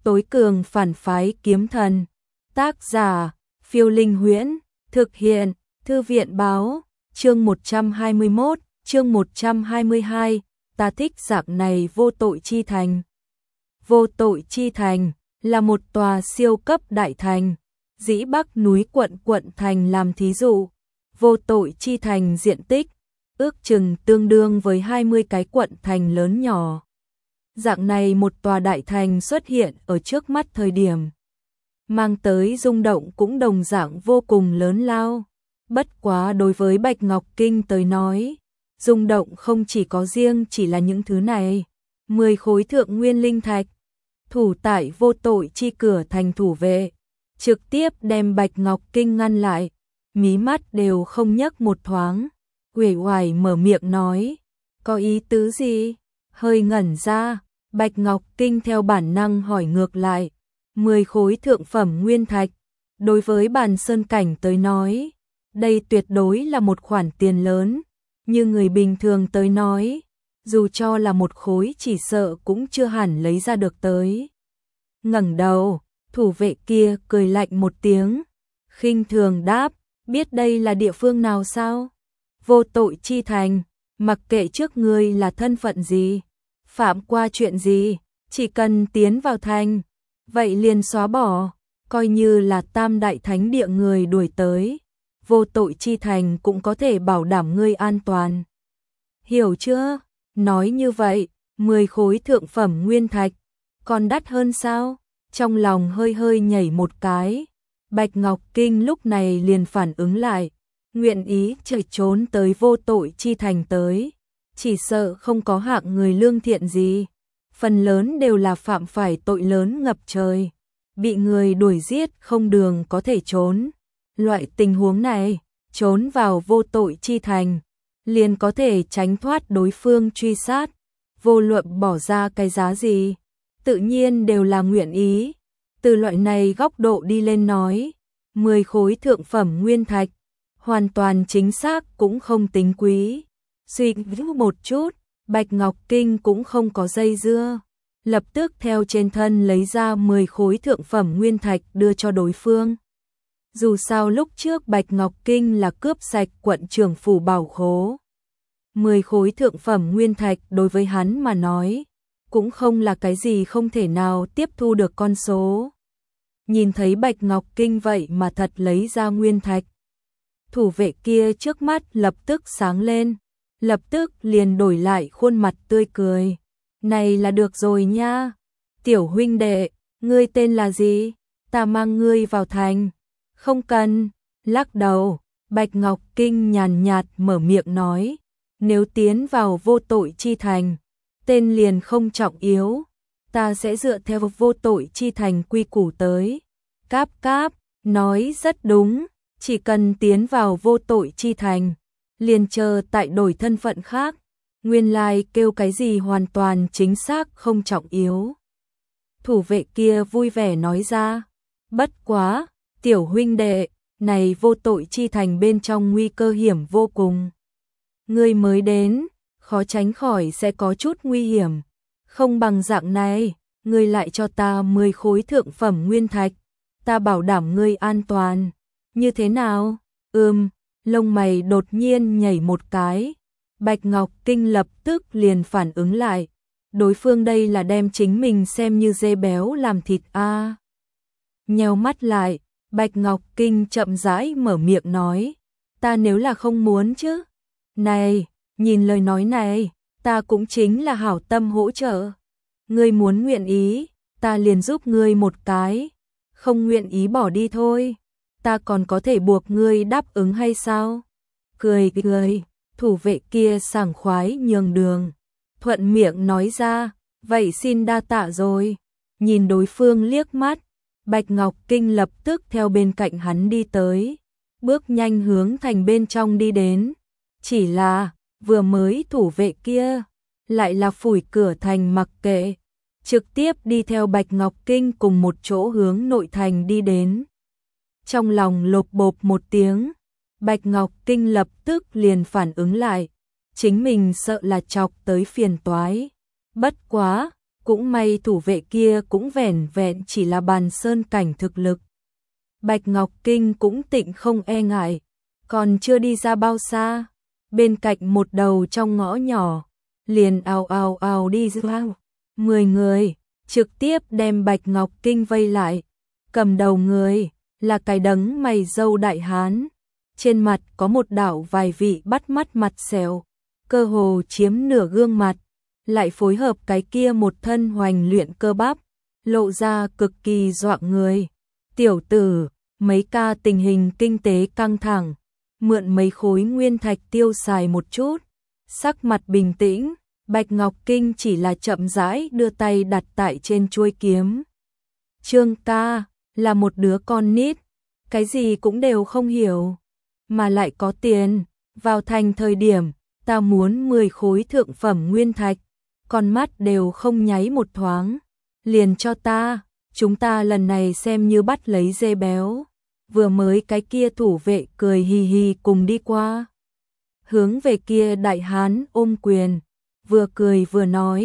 tối cường phản phái kiếm thần. Tác giả, Phiêu Linh Huyễn, thực hiện, Thư viện báo, chương 121, chương 122, ta thích dạng này vô tội chi thành. Vô tội chi thành là một tòa siêu cấp đại thành, dĩ Bắc núi quận thành làm thí dụ. Vô tội chi thành diện tích ước chừng tương đương với 20 cái quận thành lớn nhỏ. Dạng này một tòa đại thành xuất hiện ở trước mắt thời điểm, mang tới rung động cũng đồng dạng vô cùng lớn lao. Bất quá đối với Bạch Ngọc Kinh tới nói, rung động không chỉ có riêng chỉ là những thứ này. 10 khối thượng nguyên linh thạch, thủ tại vô tội chi cửa thành thủ vệ, trực tiếp đem Bạch Ngọc Kinh ngăn lại, mí mắt đều không nhấc một thoáng. Uể oải mở miệng nói, có ý tứ gì? Hơi ngẩn ra, Bạch Ngọc Kinh theo bản năng hỏi ngược lại. 10 khối thượng phẩm nguyên thạch, đối với Bàn Sơn Cảnh tới nói, đây tuyệt đối là một khoản tiền lớn, như người bình thường tới nói, dù cho là một khối chỉ sợ cũng chưa hẳn lấy ra được tới. Ngẩng đầu, thủ vệ kia cười lạnh một tiếng, khinh thường đáp, biết đây là địa phương nào sao? Vô tội chi thành, mặc kệ trước ngươi là thân phận gì, phạm qua chuyện gì, chỉ cần tiến vào thành, vậy liền xóa bỏ, coi như là tam đại thánh địa người đuổi tới, vô tội chi thành cũng có thể bảo đảm ngươi an toàn. Hiểu chưa? Nói như vậy, 10 khối thượng phẩm nguyên thạch, còn đắt hơn sao? Trong lòng hơi hơi nhảy một cái, Bạch Ngọc Kinh lúc này liền phản ứng lại, nguyện ý chạy trốn tới vô tội chi thành tới, chỉ sợ không có hạng người lương thiện gì, phần lớn đều là phạm phải tội lớn ngập trời, bị người đuổi giết không đường có thể trốn. Loại tình huống này, trốn vào vô tội chi thành, liền có thể tránh thoát đối phương truy sát, vô luận bỏ ra cái giá gì, tự nhiên đều là nguyện ý. Từ loại này góc độ đi lên nói, 10 khối thượng phẩm nguyên thạch, hoàn toàn chính xác cũng không tính quý. Suy nghĩ một chút, Bạch Ngọc Kinh cũng không có dây dưa, lập tức theo trên thân lấy ra 10 khối thượng phẩm nguyên thạch đưa cho đối phương. Dù sao lúc trước Bạch Ngọc Kinh là cướp sạch quận trưởng phủ bảo khố, 10 khối thượng phẩm nguyên thạch đối với hắn mà nói, cũng không là cái gì không thể nào tiếp thu được con số. Nhìn thấy Bạch Ngọc Kinh vậy mà thật lấy ra nguyên thạch, thủ vệ kia trước mắt lập tức sáng lên, lập tức liền đổi lại khuôn mặt tươi cười. Này là được rồi nha, tiểu huynh đệ, ngươi tên là gì? Ta mang ngươi vào thành. Không cần, lắc đầu, Bạch Ngọc Kinh nhàn nhạt mở miệng nói, nếu tiến vào vô tội chi thành, tên liền không trọng yếu, ta sẽ dựa theo vô tội chi thành quy củ tới. Cáp cáp, nói rất đúng, chỉ cần tiến vào vô tội chi thành, liền chờ tại đổi thân phận khác, nguyên lai kêu cái gì hoàn toàn chính xác không trọng yếu. Thủ vệ kia vui vẻ nói ra, bất quá, tiểu huynh đệ, này vô tội chi thành bên trong nguy cơ hiểm vô cùng. Ngươi mới đến, khó tránh khỏi sẽ có chút nguy hiểm, không bằng dạng này, ngươi lại cho ta 10 khối thượng phẩm nguyên thạch, ta bảo đảm ngươi an toàn. Như thế nào? Lông mày đột nhiên nhảy một cái. Bạch Ngọc Kinh lập tức liền phản ứng lại. Đối phương đây là đem chính mình xem như dê béo làm thịt a. Nheo mắt lại, Bạch Ngọc Kinh chậm rãi mở miệng nói. Ta nếu là không muốn chứ. Này, nhìn lời nói này, ta cũng chính là hảo tâm hỗ trợ. Ngươi muốn nguyện ý, ta liền giúp ngươi một cái. Không nguyện ý bỏ đi thôi. Ta còn có thể buộc ngươi đáp ứng hay sao? Cười, thủ vệ kia sảng khoái nhường đường, thuận miệng nói ra, vậy xin đa tạ rồi. Nhìn đối phương liếc mắt, Bạch Ngọc Kinh lập tức theo bên cạnh hắn đi tới, bước nhanh hướng thành bên trong đi đến. Chỉ là, vừa mới thủ vệ kia, lại là phủi cửa thành mặc kệ, trực tiếp đi theo Bạch Ngọc Kinh cùng một chỗ hướng nội thành đi đến. Trong lòng lộp bộp một tiếng, Bạch Ngọc Kinh lập tức liền phản ứng lại, chính mình sợ là chọc tới phiền toái. Bất quá, Cũng may thủ vệ kia cũng vẻn vẹn chỉ là bàn sơn cảnh thực lực. Bạch Ngọc Kinh cũng tịnh không e ngại, còn chưa đi ra bao xa, bên cạnh một đầu trong ngõ nhỏ, liền ào ào ào đi ra 10 người, trực tiếp đem Bạch Ngọc Kinh vây lại. Cầm đầu người là cái đấng mày râu đại hán, trên mặt có một đạo vài vị bắt mắt mặt sẹo, cơ hồ chiếm nửa gương mặt, lại phối hợp cái kia một thân hoành luyện cơ bắp, lộ ra cực kỳ dọa người. Tiểu tử, mấy ca tình hình kinh tế căng thẳng, mượn mấy khối nguyên thạch tiêu xài một chút, sắc mặt bình tĩnh. Bạch Ngọc Kinh chỉ là chậm rãi đưa tay đặt tại trên chuôi kiếm. Trương ca là một đứa con nít, cái gì cũng đều không hiểu, mà lại có tiền, vào thành thời điểm, ta muốn 10 khối thượng phẩm nguyên thạch, con mắt đều không nháy một thoáng, liền cho ta, chúng ta lần này xem như bắt lấy dê béo. Vừa mới cái kia thủ vệ cười hì hì cùng đi qua, hướng về kia đại hán ôm quyền, vừa cười vừa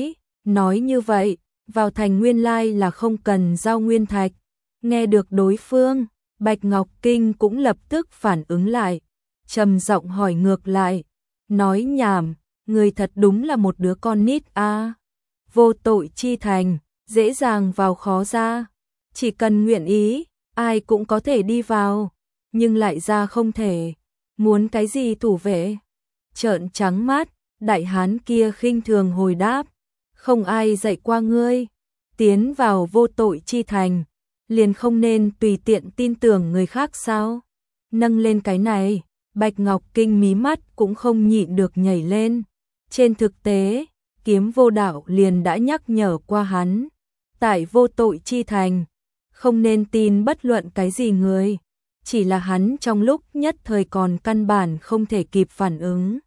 nói như vậy, vào thành nguyên lai là không cần giao nguyên thạch. Nghe được đối phương, Bạch Ngọc Kinh cũng lập tức phản ứng lại, trầm giọng hỏi ngược lại, nói nhảm, người thật đúng là một đứa con nít a. Vô tội chi thành, dễ dàng vào khó ra, chỉ cần nguyện ý, ai cũng có thể đi vào, nhưng lại ra không thể. Muốn cái gì thủ vệ? Trợn trắng mắt, đại hán kia khinh thường hồi đáp, không ai dạy qua ngươi, tiến vào vô tội chi thành, liền không nên tùy tiện tin tưởng người khác sao? Nâng lên cái này, Bạch Ngọc Kinh mí mắt cũng không nhịn được nhảy lên. Trên thực tế, Kiếm Vô Đạo liền đã nhắc nhở qua hắn, tại vô tội chi thành, không nên tin bất luận cái gì người, chỉ là hắn trong lúc nhất thời còn căn bản không thể kịp phản ứng.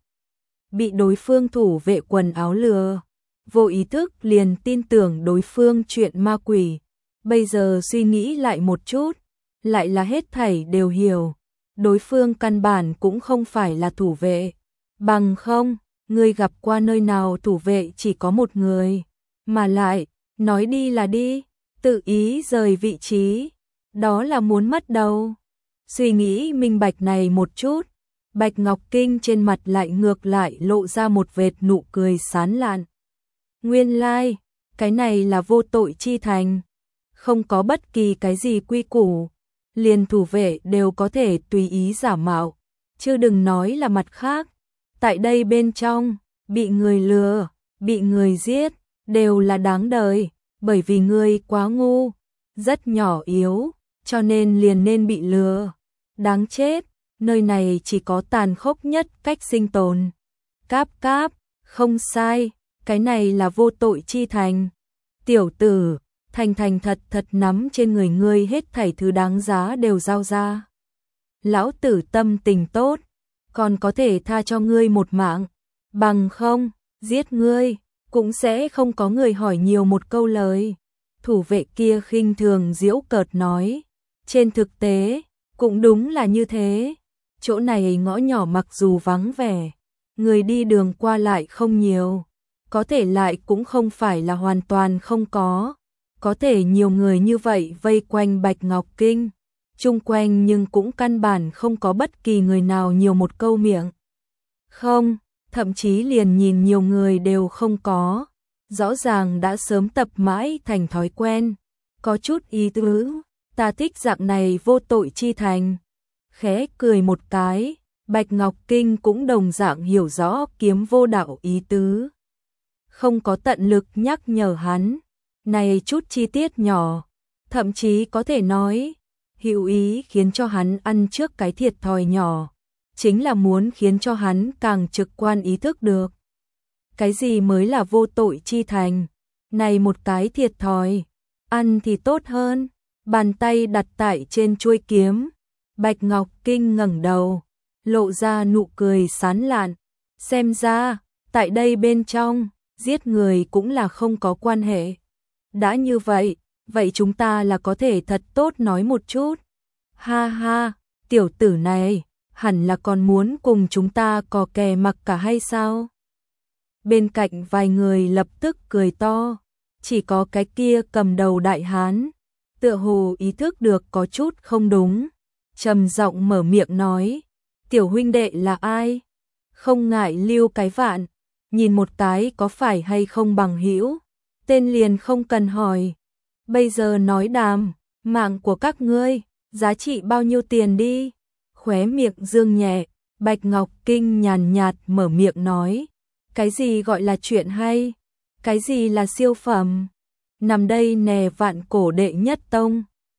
Bị đối phương thủ vệ quần áo lừa, vô ý thức liền tin tưởng đối phương chuyện ma quỷ. Bây giờ suy nghĩ lại một chút, lại là hết thảy đều hiểu, đối phương căn bản cũng không phải là thủ vệ. Bằng không, ngươi gặp qua nơi nào thủ vệ chỉ có một người, mà lại, nói đi là đi, tự ý rời vị trí, đó là muốn mất đầu. Suy nghĩ minh bạch này một chút, Bạch Ngọc Kinh trên mặt lại ngược lại lộ ra một vệt nụ cười sán lạn. Nguyên lai, cái này là vô tội chi thành, không có bất kỳ cái gì quy củ, liền thủ vệ đều có thể tùy ý giả mạo, chứ đừng nói là mặt khác. Tại đây bên trong, bị người lừa, bị người giết, đều là đáng đời, bởi vì ngươi quá ngu, rất nhỏ yếu, cho nên liền nên bị lừa. Đáng chết, nơi này chỉ có tàn khốc nhất cách sinh tồn. Cáp cáp, không sai, cái này là vô tội chi thành. Tiểu tử, thành thật thật nắm trên người ngươi hết thảy thứ đáng giá đều giao ra. Lão tử tâm tình tốt, còn có thể tha cho ngươi một mạng, bằng không, giết ngươi, cũng sẽ không có người hỏi nhiều một câu lời. Thủ vệ kia khinh thường giễu cợt nói, trên thực tế, cũng đúng là như thế, chỗ này ngõ nhỏ mặc dù vắng vẻ, người đi đường qua lại không nhiều, có thể lại cũng không phải là hoàn toàn không có thể nhiều người như vậy vây quanh Bạch Ngọc Kinh, chung quanh nhưng cũng căn bản không có bất kỳ người nào nhiều một câu miệng. Không, thậm chí liền nhìn nhiều người đều không có, rõ ràng đã sớm tập mãi thành thói quen, có chút ý tứ, ta thích dạng này vô tội chi thành. Khẽ cười một cái, Bạch Ngọc Kinh cũng đồng dạng hiểu rõ Kiếm Vô Đạo ý tứ. Không có tận lực nhắc nhở hắn, này chút chi tiết nhỏ, thậm chí có thể nói, hữu ý khiến cho hắn ăn trước cái thiệt thòi nhỏ, chính là muốn khiến cho hắn càng trực quan ý thức được. Cái gì mới là vô tội chi thành, này một cái thiệt thòi, ăn thì tốt hơn, bàn tay đặt tại trên chuôi kiếm, Bạch Ngọc Kinh ngẩng đầu, lộ ra nụ cười sán lạn, xem ra, tại đây bên trong, giết người cũng là không có quan hệ. Đã như vậy, vậy chúng ta là có thể thật tốt nói một chút. Ha ha, tiểu tử này, hẳn là còn muốn cùng chúng ta cò kè mặc cả hay sao? Bên cạnh vài người lập tức cười to, chỉ có cái kia cầm đầu đại hán, tựa hồ ý thức được có chút không đúng, trầm giọng mở miệng nói, tiểu huynh đệ là ai? Không ngại lưu cái vạn, nhìn một cái có phải hay không bằng hữu, tên liền không cần hỏi. Bây giờ nói đàm, mạng của các ngươi, giá trị bao nhiêu tiền đi? Khóe miệng dương nhẹ, Bạch Ngọc Kinh nhàn nhạt mở miệng nói, cái gì gọi là chuyện hay? Cái gì là siêu phẩm? Nằm đây nè vạn cổ đệ nhất tông,